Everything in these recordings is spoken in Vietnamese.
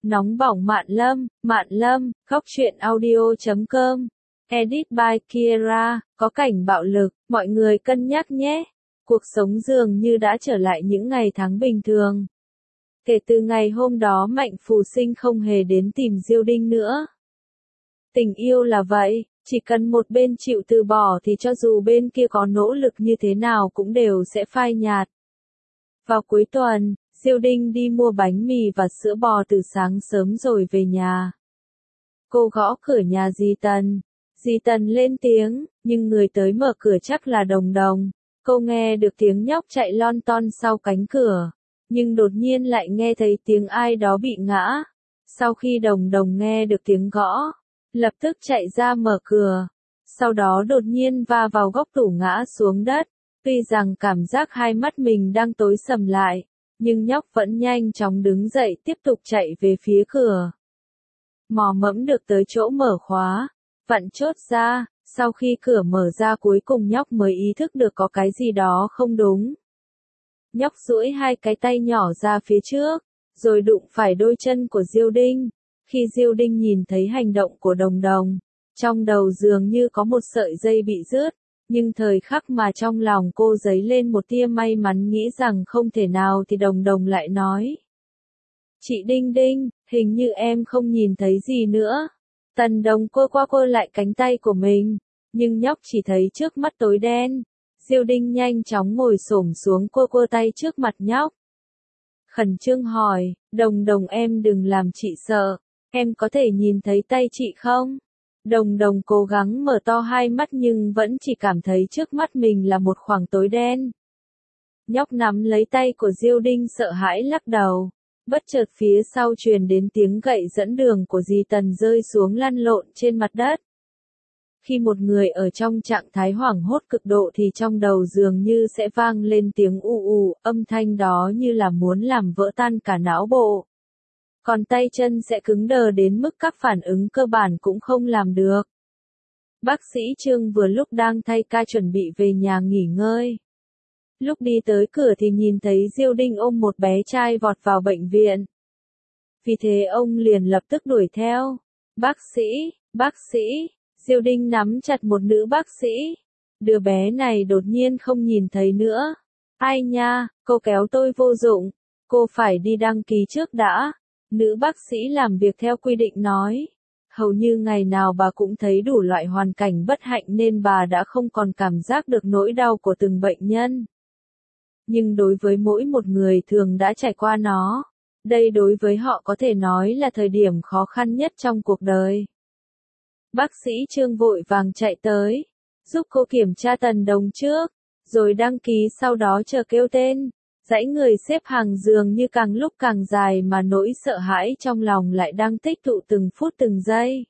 Nóng bỏng Mạn Lâm, khóc chuyện audio.com. Edit by Kiera, có cảnh bạo lực, mọi người cân nhắc nhé. Cuộc sống dường như đã trở lại những ngày tháng bình thường. Kể từ ngày hôm đó Mạnh Phù Sinh không hề đến tìm Diêu Đinh nữa. Tình yêu là vậy, chỉ cần một bên chịu từ bỏ thì cho dù bên kia có nỗ lực như thế nào cũng đều sẽ phai nhạt. Vào cuối tuần, Diêu Đinh đi mua bánh mì và sữa bò từ sáng sớm rồi về nhà. Cô gõ cửa nhà dì Tần. Dì Tần lên tiếng, nhưng người tới mở cửa chắc là Đồng Đồng. Cô nghe được tiếng nhóc chạy lon ton sau cánh cửa, nhưng đột nhiên lại nghe thấy tiếng ai đó bị ngã. Sau khi Đồng Đồng nghe được tiếng gõ, lập tức chạy ra mở cửa. Sau đó đột nhiên va vào góc tủ ngã xuống đất. Tuy rằng cảm giác hai mắt mình đang tối sầm lại, nhưng nhóc vẫn nhanh chóng đứng dậy tiếp tục chạy về phía cửa. Mò mẫm được tới chỗ mở khóa, vặn chốt ra, sau khi cửa mở ra cuối cùng nhóc mới ý thức được có cái gì đó không đúng. Nhóc duỗi hai cái tay nhỏ ra phía trước, rồi đụng phải đôi chân của Diêu Đinh. Khi Diêu Đinh nhìn thấy hành động của Đồng Đồng, trong đầu dường như có một sợi dây bị rớt, nhưng thời khắc mà trong lòng cô dấy lên một tia may mắn nghĩ rằng không thể nào thì Đồng Đồng lại nói. Chị Đinh Đinh, hình như em không nhìn thấy gì nữa. Tần Đồng quơ qua quơ lại cánh tay của mình, nhưng nhóc chỉ thấy trước mắt tối đen. Diêu Đinh nhanh chóng ngồi xổm xuống quơ quơ tay trước mặt nhóc. Khẩn trương hỏi, Đồng Đồng em đừng làm chị sợ, em có thể nhìn thấy tay chị không? Đồng Đồng cố gắng mở to hai mắt nhưng vẫn chỉ cảm thấy trước mắt mình là một khoảng tối đen. Nhóc nắm lấy tay của Diêu Đinh sợ hãi lắc đầu. Bất chợt phía sau truyền đến tiếng gậy dẫn đường của dì Tần rơi xuống lăn lộn trên mặt đất. Khi một người ở trong trạng thái hoảng hốt cực độ thì trong đầu dường như sẽ vang lên tiếng ù ù, âm thanh đó như là muốn làm vỡ tan cả não bộ. Còn tay chân sẽ cứng đờ đến mức các phản ứng cơ bản cũng không làm được. Bác sĩ Trương vừa lúc đang thay ca chuẩn bị về nhà nghỉ ngơi. Lúc đi tới cửa thì nhìn thấy Diêu Đinh ôm một bé trai vọt vào bệnh viện. Vì thế ông liền lập tức đuổi theo. Bác sĩ, Diêu Đinh nắm chặt một nữ bác sĩ. Đứa bé này đột nhiên không nhìn thấy nữa. Ai nha, cô kéo tôi vô dụng. Cô phải đi đăng ký trước đã. Nữ bác sĩ làm việc theo quy định nói. Hầu như ngày nào bà cũng thấy đủ loại hoàn cảnh bất hạnh nên bà đã không còn cảm giác được nỗi đau của từng bệnh nhân. Nhưng đối với mỗi một người thường đã trải qua nó, đây đối với họ có thể nói là thời điểm khó khăn nhất trong cuộc đời. Bác sĩ Trương vội vàng chạy tới, giúp cô kiểm tra Tần Đồng trước, rồi đăng ký sau đó chờ kêu tên. Dãy người xếp hàng dường như càng lúc càng dài mà nỗi sợ hãi trong lòng lại đang tích tụ từng phút từng giây.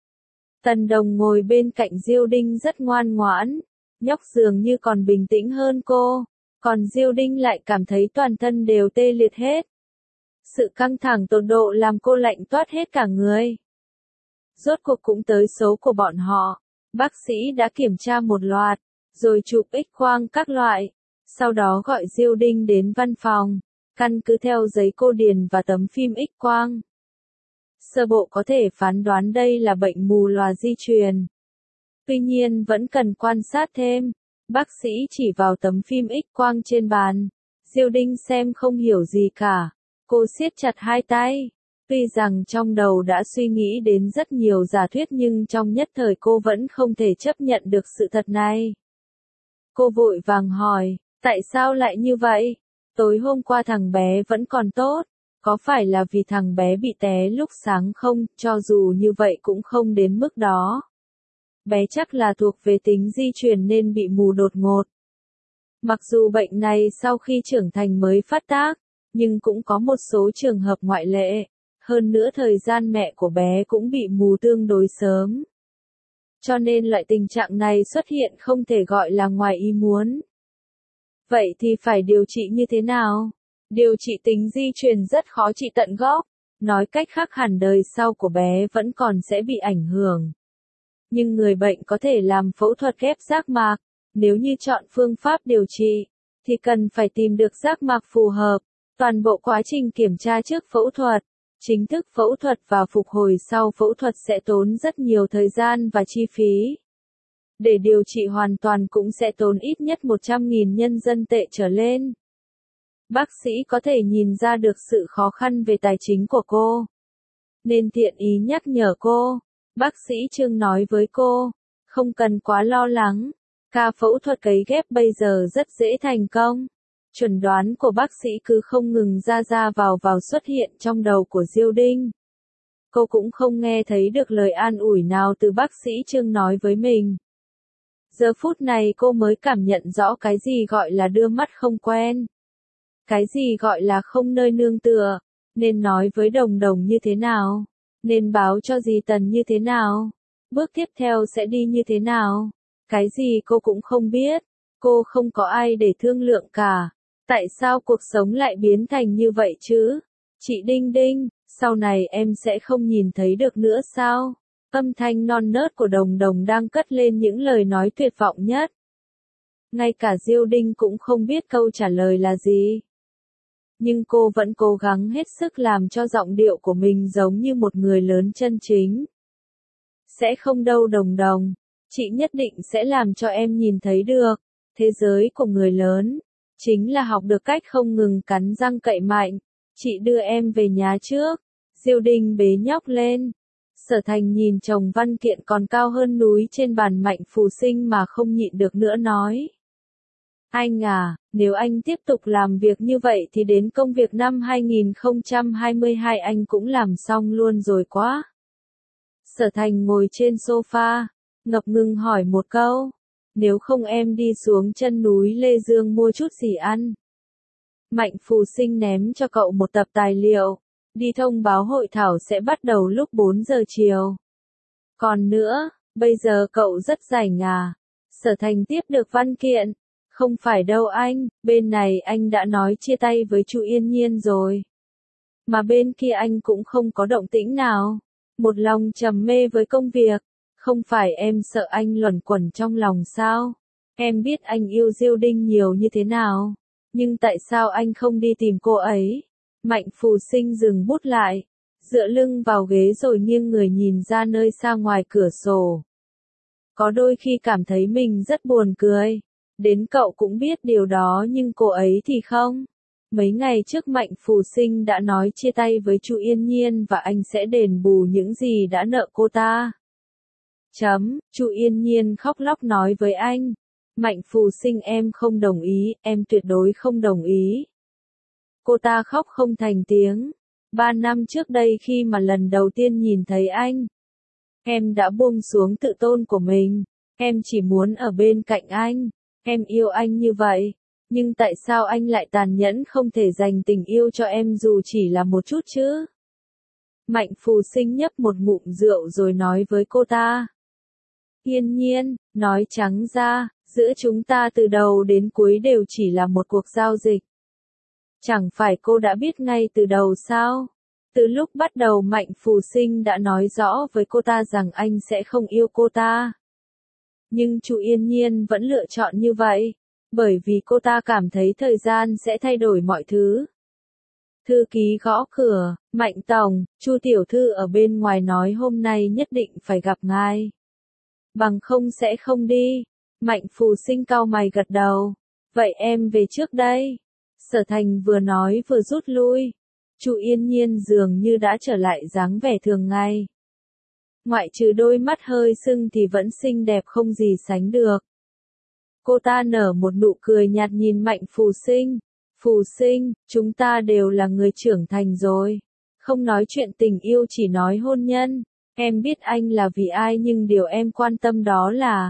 Tần Đồng ngồi bên cạnh Diêu Đinh rất ngoan ngoãn, nhóc dường như còn bình tĩnh hơn cô, còn Diêu Đinh lại cảm thấy toàn thân đều tê liệt hết. Sự căng thẳng tột độ làm cô lạnh toát hết cả người. Rốt cuộc cũng tới số của bọn họ, bác sĩ đã kiểm tra một loạt, rồi chụp X-quang các loại. Sau đó gọi Diêu Đinh đến văn phòng, căn cứ theo giấy cô điền và tấm phim X-quang. Sơ bộ có thể phán đoán đây là bệnh mù lòa di truyền. Tuy nhiên vẫn cần quan sát thêm. Bác sĩ chỉ vào tấm phim X-quang trên bàn. Diêu Đinh xem không hiểu gì cả. Cô siết chặt hai tay. Tuy rằng trong đầu đã suy nghĩ đến rất nhiều giả thuyết nhưng trong nhất thời cô vẫn không thể chấp nhận được sự thật này. Cô vội vàng hỏi. Tại sao lại như vậy? Tối hôm qua thằng bé vẫn còn tốt, có phải là vì thằng bé bị té lúc sáng không? Cho dù như vậy cũng không đến mức đó. Bé chắc là thuộc về tính di truyền nên bị mù đột ngột. Mặc dù bệnh này sau khi trưởng thành mới phát tác, nhưng cũng có một số trường hợp ngoại lệ. Hơn nữa thời gian mẹ của bé cũng bị mù tương đối sớm. Cho nên loại tình trạng này xuất hiện không thể gọi là ngoài ý muốn. Vậy thì phải điều trị như thế nào? Điều trị tính di truyền rất khó trị tận gốc. Nói cách khác hẳn đời sau của bé vẫn còn sẽ bị ảnh hưởng. Nhưng người bệnh có thể làm phẫu thuật ghép giác mạc. Nếu như chọn phương pháp điều trị, thì cần phải tìm được giác mạc phù hợp. Toàn bộ quá trình kiểm tra trước phẫu thuật, Chính thức phẫu thuật và phục hồi sau phẫu thuật sẽ tốn rất nhiều thời gian và chi phí. Để điều trị hoàn toàn cũng sẽ tốn ít nhất 100.000 nhân dân tệ trở lên. Bác sĩ có thể nhìn ra được sự khó khăn về tài chính của cô, nên thiện ý nhắc nhở cô. Bác sĩ Trương nói với cô, không cần quá lo lắng, ca phẫu thuật cấy ghép bây giờ rất dễ thành công. Chuẩn đoán của bác sĩ cứ không ngừng ra vào xuất hiện trong đầu của Diêu Đinh. Cô cũng không nghe thấy được lời an ủi nào từ bác sĩ Trương nói với mình. Giờ phút này cô mới cảm nhận rõ cái gì gọi là đưa mắt không quen. Cái gì gọi là không nơi nương tựa, nên nói với Đồng Đồng như thế nào, nên báo cho dì Tần như thế nào, bước tiếp theo sẽ đi như thế nào. Cái gì cô cũng không biết, cô không có ai để thương lượng cả. Tại sao cuộc sống lại biến thành như vậy chứ? Chị Đinh Đinh, sau này em sẽ không nhìn thấy được nữa sao? Âm thanh non nớt của Đồng Đồng đang cất lên những lời nói tuyệt vọng nhất. Ngay cả Diêu Đinh cũng không biết câu trả lời là gì. Nhưng cô vẫn cố gắng hết sức làm cho giọng điệu của mình giống như một người lớn chân chính. Sẽ không đâu Đồng Đồng, chị nhất định sẽ làm cho em nhìn thấy được. Thế giới của người lớn, chính là học được cách không ngừng cắn răng cậy mạnh. Chị đưa em về nhà trước. Diêu Đinh bế nhóc lên. Sở Thành nhìn chồng văn kiện còn cao hơn núi trên bàn Mạnh Phù Sinh mà không nhịn được nữa nói. Anh à, nếu anh tiếp tục làm việc như vậy thì đến công việc năm 2022 anh cũng làm xong luôn rồi quá. Sở Thành ngồi trên sofa, ngập ngừng hỏi một câu. Nếu không em đi xuống chân núi Lê Dương mua chút gì ăn. Mạnh Phù Sinh ném cho cậu một tập tài liệu. Đi thông báo hội thảo sẽ bắt đầu lúc 4 giờ chiều. Còn nữa, bây giờ cậu rất rảnh à? Sở Thành tiếp được văn kiện. Không phải đâu anh, bên này anh đã nói chia tay với Chu Yên Nhiên rồi. Mà bên kia anh cũng không có động tĩnh nào. Một lòng trầm mê với công việc. Không phải em sợ anh luẩn quẩn trong lòng sao? Em biết anh yêu Diêu Đinh nhiều như thế nào. Nhưng tại sao anh không đi tìm cô ấy? Mạnh Phù Sinh dừng bút lại, dựa lưng vào ghế rồi nghiêng người nhìn ra nơi xa ngoài cửa sổ. Có đôi khi cảm thấy mình rất buồn cười. Đến cậu cũng biết điều đó nhưng cô ấy thì không. Mấy ngày trước Mạnh Phù Sinh đã nói chia tay với Chu Yên Nhiên và anh sẽ đền bù những gì đã nợ cô ta. Chu Yên Nhiên khóc lóc nói với anh. Mạnh Phù Sinh em không đồng ý, em tuyệt đối không đồng ý. Cô ta khóc không thành tiếng. 3 năm trước đây khi mà lần đầu tiên nhìn thấy anh, em đã buông xuống tự tôn của mình. Em chỉ muốn ở bên cạnh anh. Em yêu anh như vậy. Nhưng tại sao anh lại tàn nhẫn không thể dành tình yêu cho em dù chỉ là một chút chứ? Mạnh Phù Sinh nhấp một ngụm rượu rồi nói với cô ta. Yên Nhiên, nói trắng ra, giữa chúng ta từ đầu đến cuối đều chỉ là một cuộc giao dịch. Chẳng phải cô đã biết ngay từ đầu sao? Từ lúc bắt đầu Mạnh Phù Sinh đã nói rõ với cô ta rằng anh sẽ không yêu cô ta. Nhưng Chu Yên Nhiên vẫn lựa chọn như vậy, bởi vì cô ta cảm thấy thời gian sẽ thay đổi mọi thứ. Thư ký gõ cửa, Mạnh Tổng, Chu tiểu thư ở bên ngoài nói hôm nay nhất định phải gặp ngài. Bằng không sẽ không đi. Mạnh Phù Sinh cau mày gật đầu. Vậy em về trước đây. Sở Thành vừa nói vừa rút lui. Chu Yên Nhiên dường như đã trở lại dáng vẻ thường ngày. Ngoại trừ đôi mắt hơi sưng thì vẫn xinh đẹp không gì sánh được. Cô ta nở một nụ cười nhạt nhìn Mạnh Phù Sinh. Phù Sinh, chúng ta đều là người trưởng thành rồi. Không nói chuyện tình yêu chỉ nói hôn nhân. Em biết anh là vì ai nhưng điều em quan tâm đó là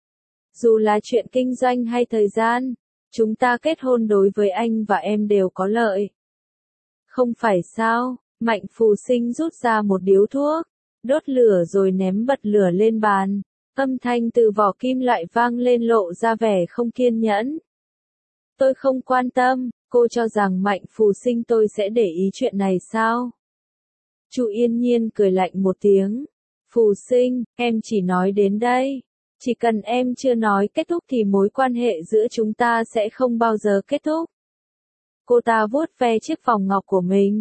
dù là chuyện kinh doanh hay thời gian, chúng ta kết hôn đối với anh và em đều có lợi. Không phải sao? Mạnh Phù Sinh rút ra một điếu thuốc, đốt lửa rồi ném bật lửa lên bàn. Âm thanh từ vỏ kim loại vang lên lộ ra vẻ không kiên nhẫn. Tôi không quan tâm, cô cho rằng Mạnh Phù Sinh tôi sẽ để ý chuyện này sao? Chu Yên Nhiên cười lạnh một tiếng. Phù Sinh, em chỉ nói đến đây. Chỉ cần em chưa nói kết thúc thì mối quan hệ giữa chúng ta sẽ không bao giờ kết thúc. Cô ta vuốt ve chiếc vòng ngọc của mình.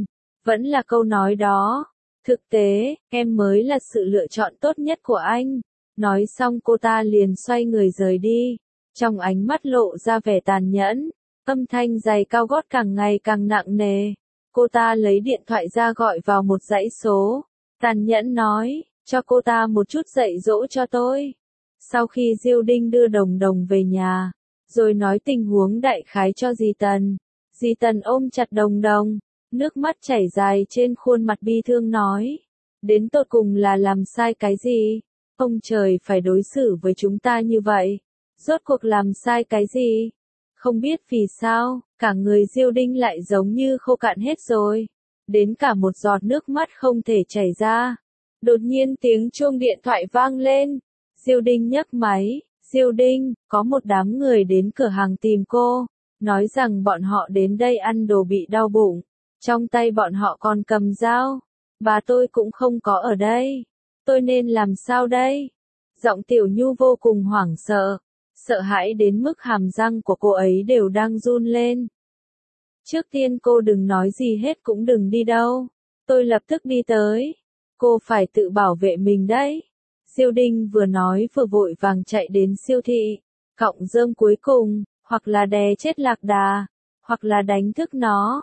Vẫn là câu nói đó. Thực tế, em mới là sự lựa chọn tốt nhất của anh. Nói xong cô ta liền xoay người rời đi. Trong ánh mắt lộ ra vẻ tàn nhẫn. Âm thanh giày cao gót càng ngày càng nặng nề. Cô ta lấy điện thoại ra gọi vào một dãy số. Tàn nhẫn nói, cho cô ta một chút dạy dỗ cho tôi. Sau khi Diêu Đinh đưa Đồng Đồng về nhà, rồi nói tình huống đại khái cho dì Tần. Dì Tần ôm chặt Đồng Đồng, nước mắt chảy dài trên khuôn mặt bi thương nói. Đến tột cùng là làm sai cái gì? Ông trời phải đối xử với chúng ta như vậy. Rốt cuộc làm sai cái gì? Không biết vì sao, cả người Diêu Đinh lại giống như khô cạn hết rồi. Đến cả một giọt nước mắt không thể chảy ra. Đột nhiên tiếng chuông điện thoại vang lên. Diêu Đinh nhấc máy. Diêu Đinh, có một đám người đến cửa hàng tìm cô. Nói rằng bọn họ đến đây ăn đồ bị đau bụng. Trong tay bọn họ còn cầm dao. Bà tôi cũng không có ở đây. Tôi nên làm sao đây? Giọng Tiểu Nhu vô cùng hoảng sợ. Sợ hãi đến mức hàm răng của cô ấy đều đang run lên. Trước tiên cô đừng nói gì hết cũng đừng đi đâu. Tôi lập tức đi tới. Cô phải tự bảo vệ mình đấy. Diêu Đinh vừa nói vừa vội vàng chạy đến siêu thị. Cọng rơm cuối cùng, hoặc là đè chết lạc đà, hoặc là đánh thức nó.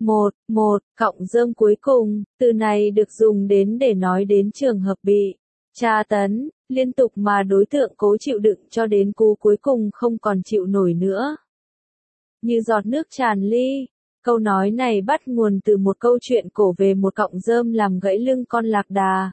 Cọng rơm cuối cùng, từ này được dùng đến để nói đến trường hợp bị tra tấn, liên tục mà đối tượng cố chịu đựng cho đến cú cuối cùng không còn chịu nổi nữa. Như giọt nước tràn ly, câu nói này bắt nguồn từ một câu chuyện cổ về một cọng rơm làm gãy lưng con lạc đà.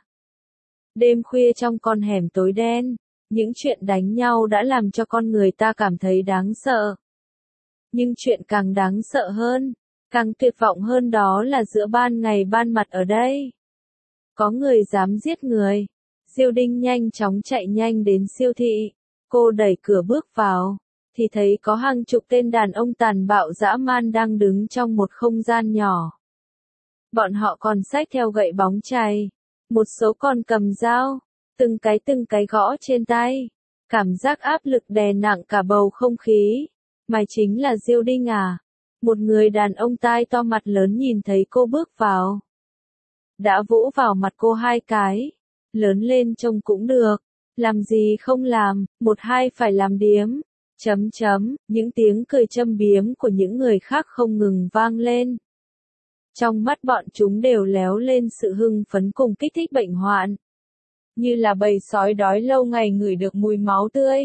Đêm khuya trong con hẻm tối đen, những chuyện đánh nhau đã làm cho con người ta cảm thấy đáng sợ. Nhưng chuyện càng đáng sợ hơn, càng tuyệt vọng hơn đó là giữa ban ngày ban mặt ở đây. Có người dám giết người. Diêu Đinh nhanh chóng chạy nhanh đến siêu thị. Cô đẩy cửa bước vào, thì thấy có hàng chục tên đàn ông tàn bạo dã man đang đứng trong một không gian nhỏ. Bọn họ còn xách theo gậy bóng chày. Một số còn cầm dao, từng cái gõ trên tay. Cảm giác áp lực đè nặng cả bầu không khí. Mày chính là Diêu Đinh à? Một người đàn ông tai to mặt lớn nhìn thấy cô bước vào. Đã vỗ vào mặt cô 2 cái. Lớn lên trông cũng được. Làm gì không làm, 1-2 phải làm điếm. Những tiếng cười châm biếm của những người khác không ngừng vang lên. Trong mắt bọn chúng đều léo lên sự hưng phấn cùng kích thích bệnh hoạn. Như là bầy sói đói lâu ngày ngửi được mùi máu tươi.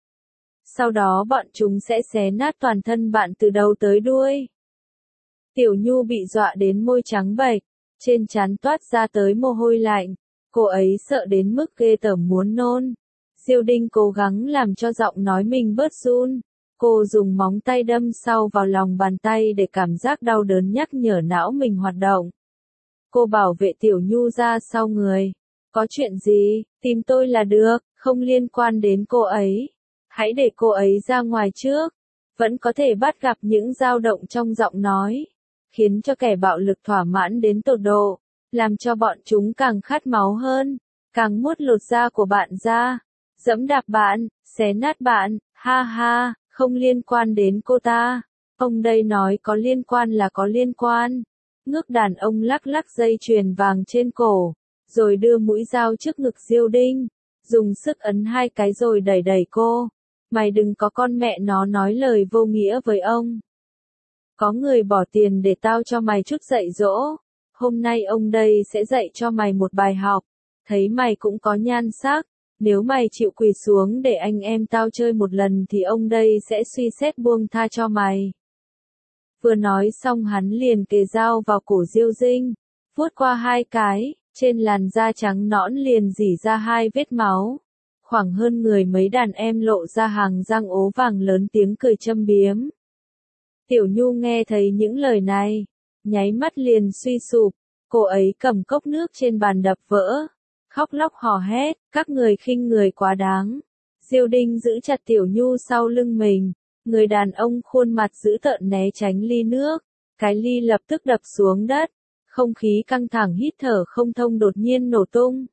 Sau đó bọn chúng sẽ xé nát toàn thân bạn từ đầu tới đuôi. Tiểu Nhu bị dọa đến môi trắng bệch, trên trán toát ra tới mồ hôi lạnh. Cô ấy sợ đến mức ghê tởm muốn nôn. Diêu Đinh cố gắng làm cho giọng nói mình bớt run. Cô dùng móng tay đâm sâu vào lòng bàn tay để cảm giác đau đớn nhắc nhở não mình hoạt động. Cô bảo vệ Tiểu Nhu ra sau người. Có chuyện gì, tìm tôi là được, không liên quan đến cô ấy. Hãy để cô ấy ra ngoài trước. Vẫn có thể bắt gặp những dao động trong giọng nói. Khiến cho kẻ bạo lực thỏa mãn đến tột độ. Làm cho bọn chúng càng khát máu hơn. Càng muốn lột da của bạn ra. Giẫm đạp bạn, xé nát bạn, ha ha, không liên quan đến cô ta. Ông đây nói có liên quan là có liên quan. Ngước đàn ông lắc lắc dây chuyền vàng trên cổ. Rồi đưa mũi dao trước ngực Diêu Đinh. Dùng sức ấn 2 cái rồi đẩy đẩy cô. Mày đừng có con mẹ nó nói lời vô nghĩa với ông. Có người bỏ tiền để tao cho mày chút dạy dỗ. Hôm nay ông đây sẽ dạy cho mày một bài học. Thấy mày cũng có nhan sắc. Nếu mày chịu quỳ xuống để anh em tao chơi một lần thì ông đây sẽ suy xét buông tha cho mày. Vừa nói xong hắn liền kề dao vào cổ Diêu Dinh. Vuốt qua 2 cái, trên làn da trắng nõn liền rỉ ra 2 vết máu. Khoảng hơn người mấy đàn em lộ ra hàng răng ố vàng lớn tiếng cười châm biếm. Tiểu Nhu nghe thấy những lời này, nháy mắt liền suy sụp, cô ấy cầm cốc nước trên bàn đập vỡ, khóc lóc hò hét, các người khinh người quá đáng. Diêu Đinh giữ chặt Tiểu Nhu sau lưng mình, người đàn ông khuôn mặt dữ tợn né tránh ly nước, cái ly lập tức đập xuống đất, không khí căng thẳng hít thở không thông đột nhiên nổ tung.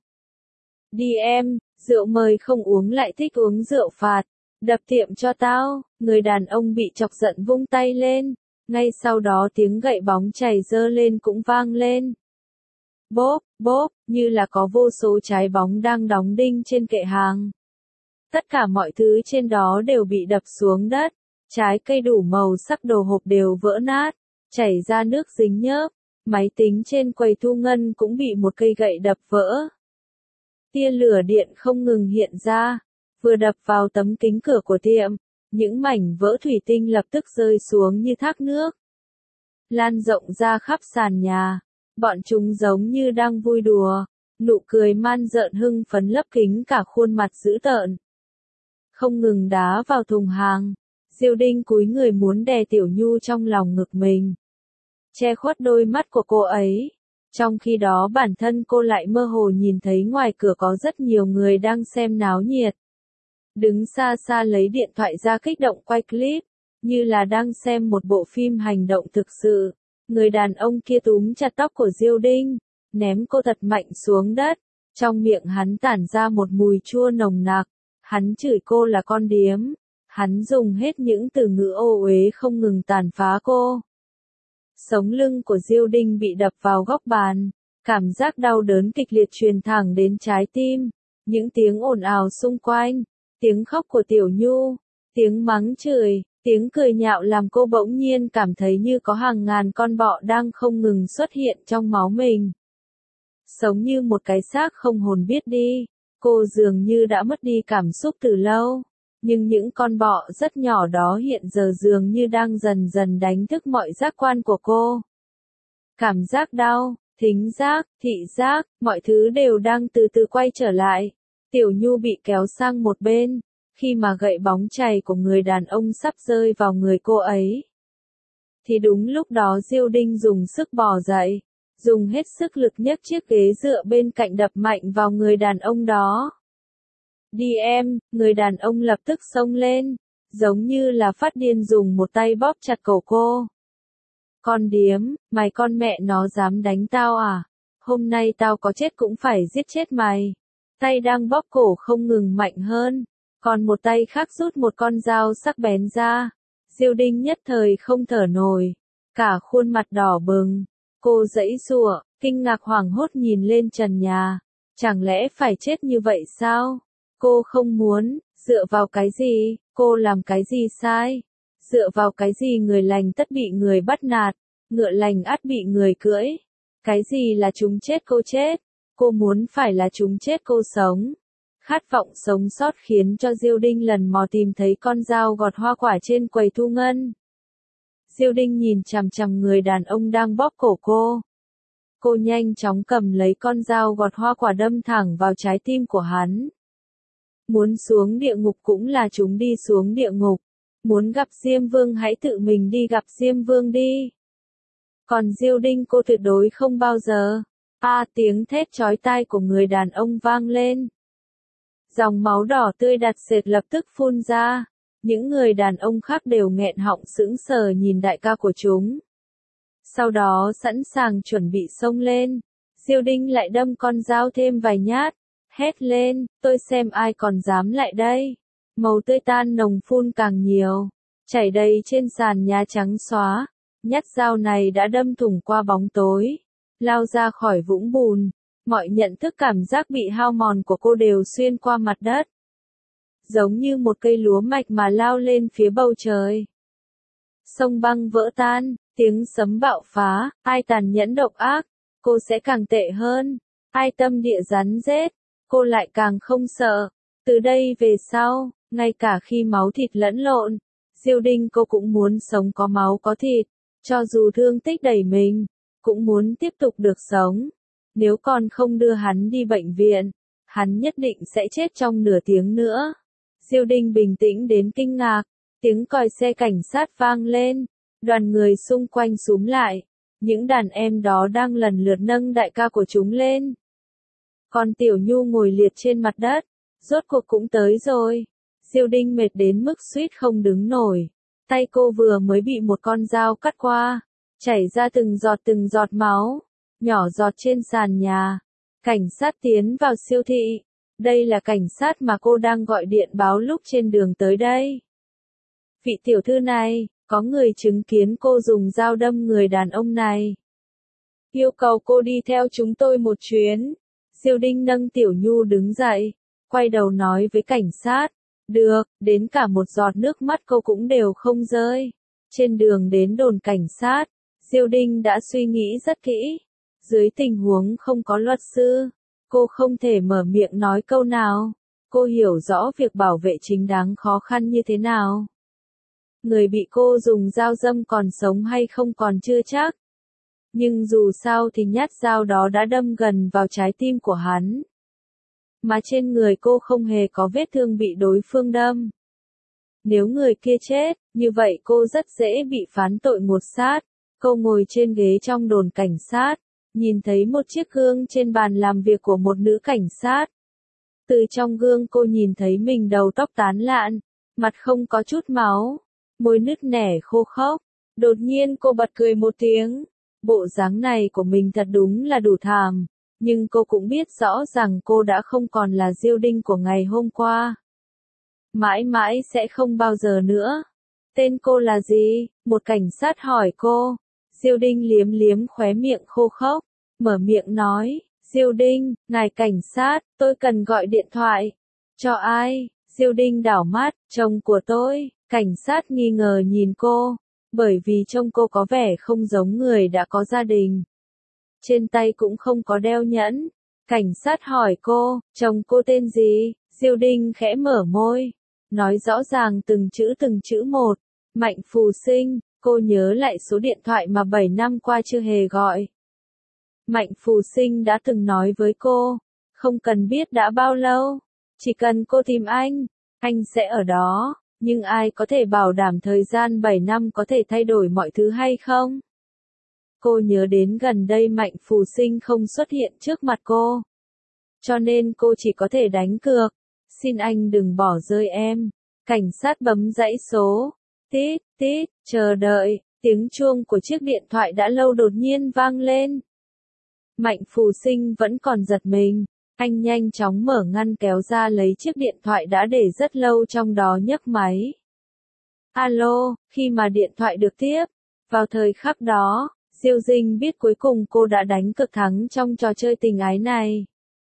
Đi em, rượu mời không uống lại thích uống rượu phạt. Đập tiệm cho tao, người đàn ông bị chọc giận vung tay lên. Ngay sau đó tiếng gậy bóng chày giơ lên cũng vang lên. Bốp, bốp, như là có vô số trái bóng đang đóng đinh trên kệ hàng. Tất cả mọi thứ trên đó đều bị đập xuống đất. Trái cây đủ màu sắc đồ hộp đều vỡ nát, chảy ra nước dính nhớp. Máy tính trên quầy thu ngân cũng bị một cây gậy đập vỡ. Tia lửa điện không ngừng hiện ra, vừa đập vào tấm kính cửa của tiệm, những mảnh vỡ thủy tinh lập tức rơi xuống như thác nước, lan rộng ra khắp sàn nhà. Bọn chúng giống như đang vui đùa, nụ cười man rợn hưng phấn lấp kín cả khuôn mặt dữ tợn. Không ngừng đá vào thùng hàng, Diêu Đinh cúi người muốn đè Tiểu Nhu trong lòng ngực mình, che khuất đôi mắt của cô ấy. Trong khi đó bản thân cô lại mơ hồ nhìn thấy ngoài cửa có rất nhiều người đang xem náo nhiệt. Đứng xa xa lấy điện thoại ra kích động quay clip, như là đang xem một bộ phim hành động thực sự. Người đàn ông kia túm chặt tóc của Diêu Đinh, ném cô thật mạnh xuống đất. Trong miệng hắn tản ra một mùi chua nồng nặc. Hắn chửi cô là con điếm. Hắn dùng hết những từ ngữ ô uế không ngừng tàn phá cô. Sống lưng của Diêu Đinh bị đập vào góc bàn. Cảm giác đau đớn kịch liệt truyền thẳng đến trái tim. Những tiếng ồn ào xung quanh. Tiếng khóc của Tiểu Nhu. Tiếng mắng chửi. Tiếng cười nhạo làm cô bỗng nhiên cảm thấy như có hàng ngàn con bọ đang không ngừng xuất hiện trong máu mình. Sống như một cái xác không hồn biết đi, cô dường như đã mất đi cảm xúc từ lâu. Nhưng những con bọ rất nhỏ đó hiện giờ dường như đang dần dần đánh thức mọi giác quan của cô. Cảm giác đau, thính giác, thị giác, mọi thứ đều đang từ từ quay trở lại. Tiểu Nhu bị kéo sang một bên. Khi mà gậy bóng chày của người đàn ông sắp rơi vào người cô ấy, thì đúng lúc đó Diêu Đinh dùng sức bò dậy, dùng hết sức lực nhấc chiếc ghế dựa bên cạnh đập mạnh vào người đàn ông đó. Đi em, người đàn ông lập tức xông lên, giống như là phát điên dùng một tay bóp chặt cổ cô. Con điếm, mày con mẹ nó dám đánh tao à? Hôm nay tao có chết cũng phải giết chết mày. Tay đang bóp cổ không ngừng mạnh hơn. Còn một tay khác rút một con dao sắc bén ra. Diêu Đinh nhất thời không thở nổi. Cả khuôn mặt đỏ bừng. Cô giãy giụa, kinh ngạc hoảng hốt nhìn lên trần nhà. Chẳng lẽ phải chết như vậy sao? Cô không muốn, dựa vào cái gì? Cô làm cái gì sai? Dựa vào cái gì người lành tất bị người bắt nạt? Ngựa lành ắt bị người cưỡi. Cái gì là chúng chết cô chết? Cô muốn phải là chúng chết cô sống. Khát vọng sống sót khiến cho Diêu Đinh lần mò tìm thấy con dao gọt hoa quả trên quầy thu ngân. Diêu Đinh nhìn chằm chằm người đàn ông đang bóp cổ cô. Cô nhanh chóng cầm lấy con dao gọt hoa quả đâm thẳng vào trái tim của hắn. Muốn xuống địa ngục cũng là chúng đi xuống địa ngục. Muốn gặp Diêm Vương hãy tự mình đi gặp Diêm Vương đi. Còn Diêu Đinh cô tuyệt đối không bao giờ. Tiếng thét chói tai của người đàn ông vang lên. Dòng máu đỏ tươi đặc sệt lập tức phun ra. Những người đàn ông khác đều nghẹn họng sững sờ nhìn đại ca của chúng. Sau đó sẵn sàng chuẩn bị xông lên. Diêu Đinh lại đâm con dao thêm vài nhát. Hét lên, tôi xem ai còn dám lại đây. Màu tươi tan nồng phun càng nhiều. Chảy đầy trên sàn nhà trắng xóa. Nhát dao này đã đâm thủng qua bóng tối. Lao ra khỏi vũng bùn. Mọi nhận thức cảm giác bị hao mòn của cô đều xuyên qua mặt đất. Giống như một cây lúa mạch mà lao lên phía bầu trời. Sông băng vỡ tan, tiếng sấm bạo phá, ai tàn nhẫn độc ác, cô sẽ càng tệ hơn. Ai tâm địa rắn rết, cô lại càng không sợ. Từ đây về sau, ngay cả khi máu thịt lẫn lộn, Diêu Đinh cô cũng muốn sống có máu có thịt. Cho dù thương tích đầy mình, cũng muốn tiếp tục được sống. Nếu còn không đưa hắn đi bệnh viện, hắn nhất định sẽ chết trong nửa tiếng nữa. Diêu Đinh bình tĩnh đến kinh ngạc, tiếng còi xe cảnh sát vang lên, đoàn người xung quanh xúm lại, những đàn em đó đang lần lượt nâng đại ca của chúng lên. Còn Tiểu Nhu ngồi liệt trên mặt đất, rốt cuộc cũng tới rồi. Diêu Đinh mệt đến mức suýt không đứng nổi, tay cô vừa mới bị một con dao cắt qua, chảy ra từng giọt máu. Nhỏ giọt trên sàn nhà. Cảnh sát tiến vào siêu thị. Đây là cảnh sát mà cô đang gọi điện báo lúc trên đường tới đây. Vị tiểu thư này, Có người chứng kiến cô dùng dao đâm người đàn ông này. Yêu cầu cô đi theo chúng tôi một chuyến. Diêu Đinh nâng Tiểu Nhu đứng dậy, quay đầu nói với cảnh sát. Được, đến cả một giọt nước mắt cô cũng đều không rơi. Trên đường đến đồn cảnh sát, Diêu Đinh đã suy nghĩ rất kỹ. Dưới tình huống không có luật sư, cô không thể mở miệng nói câu nào. Cô hiểu rõ việc bảo vệ chính đáng khó khăn như thế nào. Người bị cô dùng dao đâm còn sống hay không còn chưa chắc. Nhưng dù sao thì nhát dao đó đã đâm gần vào trái tim của hắn. Mà trên người cô không hề có vết thương bị đối phương đâm. Nếu người kia chết, như vậy cô rất dễ bị phán tội ngột sát. Cô ngồi trên ghế trong đồn cảnh sát, nhìn thấy một chiếc gương trên bàn làm việc của một nữ cảnh sát. Từ trong gương cô nhìn thấy mình đầu tóc tán loạn, mặt không có chút máu, môi nứt nẻ khô khốc. Đột nhiên cô bật cười một tiếng. Bộ dáng này của mình thật đúng là đủ thảm. Nhưng cô cũng biết rõ rằng cô đã không còn là Diêu Đinh của ngày hôm qua. Mãi mãi sẽ không bao giờ nữa. Tên cô là gì? Một cảnh sát hỏi cô. Diêu Đinh liếm liếm khóe miệng khô khốc, mở miệng nói. Diêu Đinh, ngài cảnh sát, tôi cần gọi điện thoại. Cho ai? Diêu Đinh đảo mắt, chồng của tôi. Cảnh sát nghi ngờ nhìn cô, bởi vì trông cô có vẻ không giống người đã có gia đình. Trên tay cũng không có đeo nhẫn. Cảnh sát hỏi cô, chồng cô tên gì? Diêu Đinh khẽ mở môi, nói rõ ràng từng chữ một. Mạnh Phù Sinh. Cô nhớ lại số điện thoại mà 7 năm qua chưa hề gọi. Mạnh Phù Sinh đã từng nói với cô, không cần biết đã bao lâu, chỉ cần cô tìm anh sẽ ở đó. Nhưng ai có thể bảo đảm thời gian 7 năm có thể thay đổi mọi thứ hay không? Cô nhớ đến gần đây Mạnh Phù Sinh không xuất hiện trước mặt cô. Cho nên cô chỉ có thể đánh cược. Xin anh đừng bỏ rơi em. Cảnh sát bấm dãy số. Tít, tít, chờ đợi. Tiếng chuông của chiếc điện thoại đã lâu đột nhiên vang lên. Mạnh Phù Sinh vẫn còn giật mình. Anh nhanh chóng mở ngăn kéo ra lấy chiếc điện thoại đã để rất lâu trong đó nhấc máy. Alo, khi mà điện thoại được tiếp. Vào thời khắc đó, Diêu Dinh biết cuối cùng cô đã đánh cược thắng trong trò chơi tình ái này.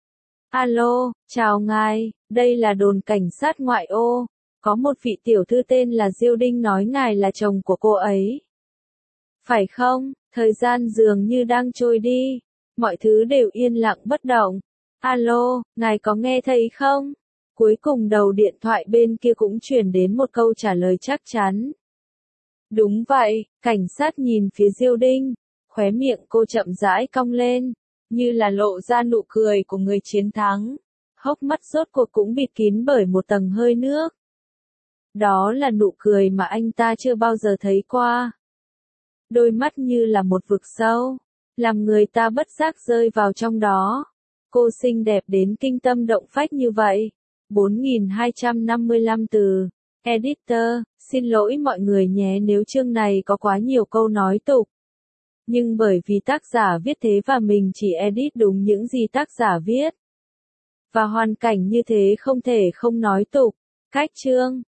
Alo, chào ngài, đây là đồn cảnh sát ngoại ô. Có một vị tiểu thư tên là Diêu Đinh nói ngài là chồng của cô ấy. Phải không? Thời gian dường như đang trôi đi. Mọi thứ đều yên lặng bất động. Alo, ngài có nghe thấy không? Cuối cùng đầu điện thoại bên kia cũng truyền đến một câu trả lời chắc chắn. Đúng vậy, cảnh sát nhìn phía Diêu Đinh, khóe miệng cô chậm rãi cong lên, như là lộ ra nụ cười của người chiến thắng. Hốc mắt rốt cuộc cũng bịt kín bởi một tầng hơi nước. Đó là nụ cười mà anh ta chưa bao giờ thấy qua. Đôi mắt như là một vực sâu, làm người ta bất giác rơi vào trong đó. Cô xinh đẹp đến kinh tâm động phách như vậy. 4255 từ. Editor, xin lỗi mọi người nhé nếu chương này có quá nhiều câu nói tục. Nhưng bởi vì tác giả viết thế và mình chỉ edit đúng những gì tác giả viết. Và hoàn cảnh như thế không thể không nói tục. Cách chương.